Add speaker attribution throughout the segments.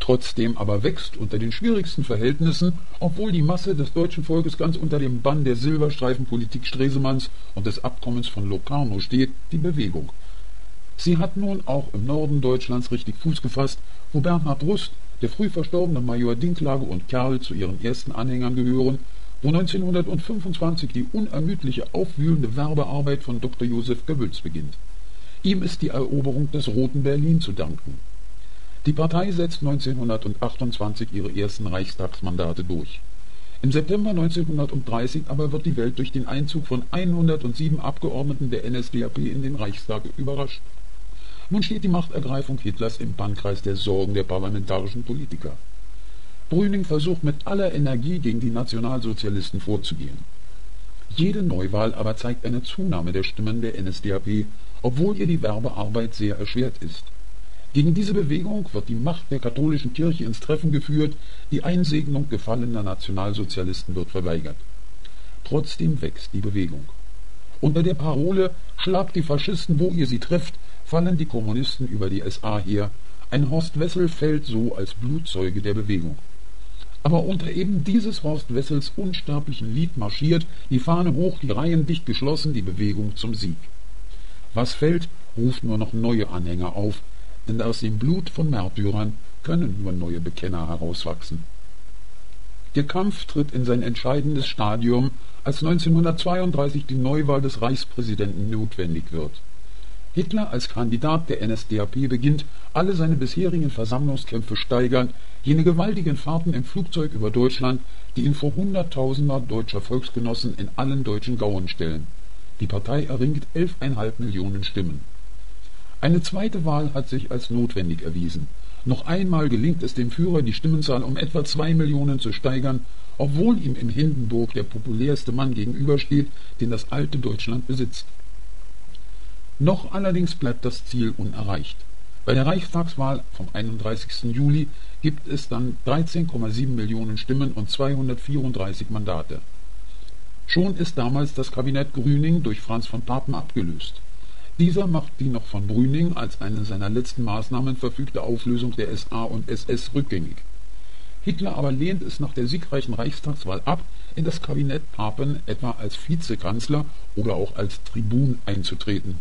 Speaker 1: Trotzdem aber wächst unter den schwierigsten Verhältnissen, obwohl die Masse des deutschen Volkes ganz unter dem Bann der Silberstreifenpolitik Stresemanns und des Abkommens von Locarno steht, die Bewegung. Sie hat nun auch im Norden Deutschlands richtig Fuß gefasst, wo Bernhard Rust, der früh verstorbene Major Dinklage und Kerl zu ihren ersten Anhängern gehören, wo 1925 die unermüdliche, aufwühlende Werbearbeit von Dr. Josef Goebbels beginnt. Ihm ist die Eroberung des Roten Berlin zu danken. Die Partei setzt 1928 ihre ersten Reichstagsmandate durch. Im September 1930 aber wird die Welt durch den Einzug von 107 Abgeordneten der NSDAP in den Reichstag überrascht. Nun steht die Machtergreifung Hitlers im Bannkreis der Sorgen der parlamentarischen Politiker. Brüning versucht mit aller Energie gegen die Nationalsozialisten vorzugehen. Jede Neuwahl aber zeigt eine Zunahme der Stimmen der NSDAP, obwohl ihr die Werbearbeit sehr erschwert ist. Gegen diese Bewegung wird die Macht der katholischen Kirche ins Treffen geführt, die Einsegnung gefallener Nationalsozialisten wird verweigert. Trotzdem wächst die Bewegung. Unter der Parole »Schlagt die Faschisten, wo ihr sie trefft«, fallen die Kommunisten über die SA her. Ein Horst Wessel fällt so als Blutzeuge der Bewegung. Aber unter eben dieses Horst Wessels unsterblichen Lied marschiert, die Fahne hoch, die Reihen dicht geschlossen, die Bewegung zum Sieg. Was fällt, ruft nur noch neue Anhänger auf, denn aus dem Blut von Märtyrern können nur neue Bekenner herauswachsen. Der Kampf tritt in sein entscheidendes Stadium, als 1932 die Neuwahl des Reichspräsidenten notwendig wird. Hitler als Kandidat der NSDAP beginnt, alle seine bisherigen Versammlungskämpfe steigern, jene gewaltigen Fahrten im Flugzeug über Deutschland, die ihn vor Hunderttausender deutscher Volksgenossen in allen deutschen Gauen stellen. Die Partei erringt 11,5 Millionen Stimmen. Eine zweite Wahl hat sich als notwendig erwiesen. Noch einmal gelingt es dem Führer, die Stimmenzahl um etwa 2 Millionen zu steigern, obwohl ihm in Hindenburg der populärste Mann gegenübersteht, den das alte Deutschland besitzt. Noch allerdings bleibt das Ziel unerreicht. Bei der Reichstagswahl vom 31. Juli gibt es dann 13,7 Millionen Stimmen und 234 Mandate. Schon ist damals das Kabinett Grüning durch Franz von Papen abgelöst. Dieser macht die noch von Brüning als eine seiner letzten Maßnahmen verfügte Auflösung der SA und SS rückgängig. Hitler aber lehnt es nach der siegreichen Reichstagswahl ab, in das Kabinett Papen etwa als Vizekanzler oder auch als Tribun einzutreten.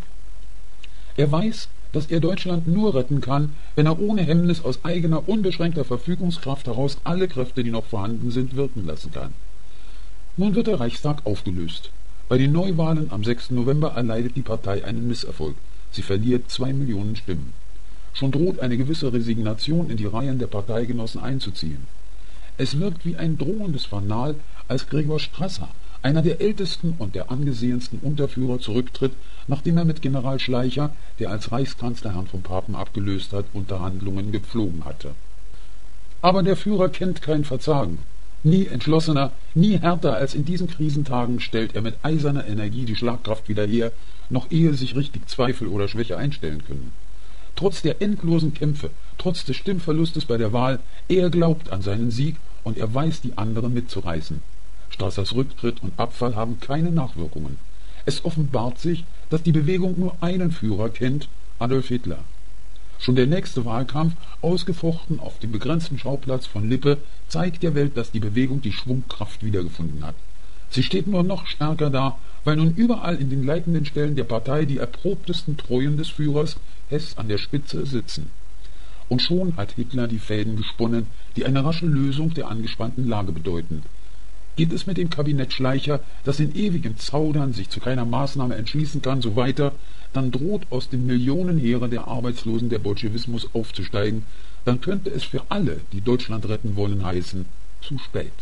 Speaker 1: Er weiß, dass er Deutschland nur retten kann, wenn er ohne Hemmnis aus eigener unbeschränkter Verfügungskraft heraus alle Kräfte, die noch vorhanden sind, wirken lassen kann. Nun wird der Reichstag aufgelöst. Bei den Neuwahlen am 6. November erleidet die Partei einen Misserfolg. Sie verliert 2 Millionen Stimmen. Schon droht eine gewisse Resignation in die Reihen der Parteigenossen einzuziehen. Es wirkt wie ein drohendes Fanal, als Gregor Strasser, einer der ältesten und der angesehensten Unterführer, zurücktritt, nachdem er mit General Schleicher, der als Reichskanzler Herrn von Papen abgelöst hat, Unterhandlungen gepflogen hatte. Aber der Führer kennt kein Verzagen. Nie entschlossener, nie härter als in diesen Krisentagen stellt er mit eiserner Energie die Schlagkraft wieder her, noch ehe sich richtig Zweifel oder Schwäche einstellen können. Trotz der endlosen Kämpfe, trotz des Stimmverlustes bei der Wahl, er glaubt an seinen Sieg und er weiß, die anderen mitzureißen. Strassers Rücktritt und Abfall haben keine Nachwirkungen. Es offenbart sich, dass die Bewegung nur einen Führer kennt, Adolf Hitler. Schon der nächste Wahlkampf, ausgefochten auf dem begrenzten Schauplatz von Lippe, zeigt der Welt, dass die Bewegung die Schwungkraft wiedergefunden hat. Sie steht nur noch stärker da, weil nun überall in den leitenden Stellen der Partei die erprobtesten Treuen des Führers, Hess an der Spitze, sitzen. Und schon hat Hitler die Fäden gesponnen, die eine rasche Lösung der angespannten Lage bedeuten. Geht es mit dem Kabinett Schleicher, das in ewigem Zaudern sich zu keiner Maßnahme entschließen kann, so weiter, dann droht aus dem Millionenheere der Arbeitslosen der Bolschewismus aufzusteigen, dann könnte es für alle, die Deutschland retten wollen, heißen, zu spät.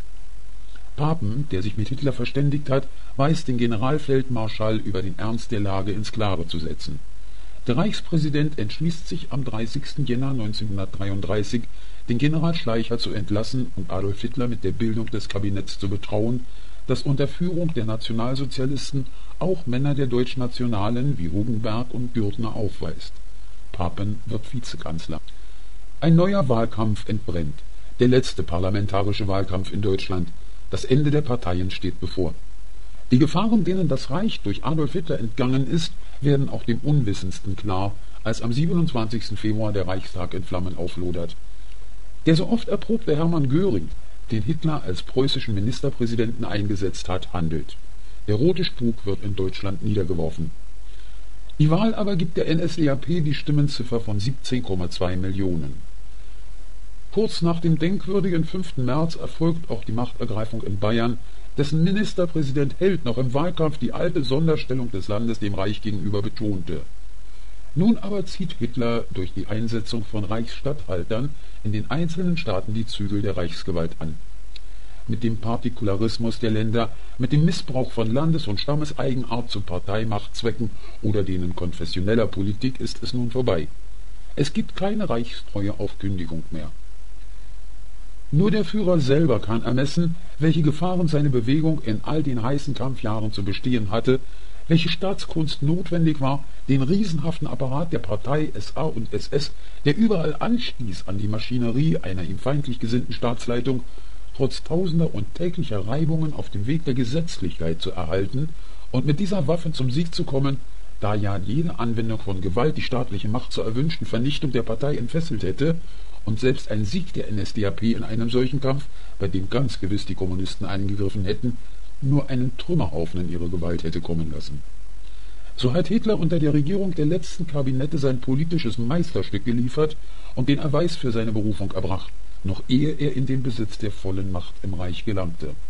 Speaker 1: Papen, der sich mit Hitler verständigt hat, weiß den Generalfeldmarschall über den Ernst der Lage ins Klare zu setzen. Der Reichspräsident entschließt sich am 30. Jänner 1933, den General Schleicher zu entlassen und Adolf Hitler mit der Bildung des Kabinetts zu betrauen, das unter Führung der Nationalsozialisten auch Männer der Deutschnationalen wie Hugenberg und Gürtner aufweist. Papen wird Vizekanzler. Ein neuer Wahlkampf entbrennt, der letzte parlamentarische Wahlkampf in Deutschland. Das Ende der Parteien steht bevor. Die Gefahren, denen das Reich durch Adolf Hitler entgangen ist, werden auch dem Unwissendsten klar, als am 27. Februar der Reichstag in Flammen auflodert. Der so oft erprobte Hermann Göring, den Hitler als preußischen Ministerpräsidenten eingesetzt hat, handelt. Der rote Spuk wird in Deutschland niedergeworfen. Die Wahl aber gibt der NSDAP die Stimmenziffer von 17,2 Millionen. Kurz nach dem denkwürdigen 5. März erfolgt auch die Machtergreifung in Bayern, dessen Ministerpräsident Held noch im Wahlkampf die alte Sonderstellung des Landes dem Reich gegenüber betonte. Nun aber zieht Hitler durch die Einsetzung von Reichsstatthaltern in den einzelnen Staaten die Zügel der Reichsgewalt an. Mit dem Partikularismus der Länder, mit dem Missbrauch von Landes- und Stammeseigenart zu Parteimachtzwecken oder denen konfessioneller Politik ist es nun vorbei. Es gibt keine Reichstreue auf Kündigung mehr. Nur der Führer selber kann ermessen, welche Gefahren seine Bewegung in all den heißen Kampfjahren zu bestehen hatte, welche Staatskunst notwendig war, den riesenhaften Apparat der Partei SA und SS, der überall anstieß an die Maschinerie einer ihm feindlich gesinnten Staatsleitung, trotz tausender und täglicher Reibungen auf dem Weg der Gesetzlichkeit zu erhalten und mit dieser Waffe zum Sieg zu kommen, da ja jede Anwendung von Gewalt die staatliche Macht zur erwünschten Vernichtung der Partei entfesselt hätte und selbst ein Sieg der NSDAP in einem solchen Kampf, bei dem ganz gewiss die Kommunisten eingegriffen hätten, nur einen Trümmerhaufen in ihre Gewalt hätte kommen lassen. So hat Hitler unter der Regierung der letzten Kabinette sein politisches Meisterstück geliefert und den Erweis für seine Berufung erbracht, noch ehe er in den Besitz der vollen Macht im Reich gelangte.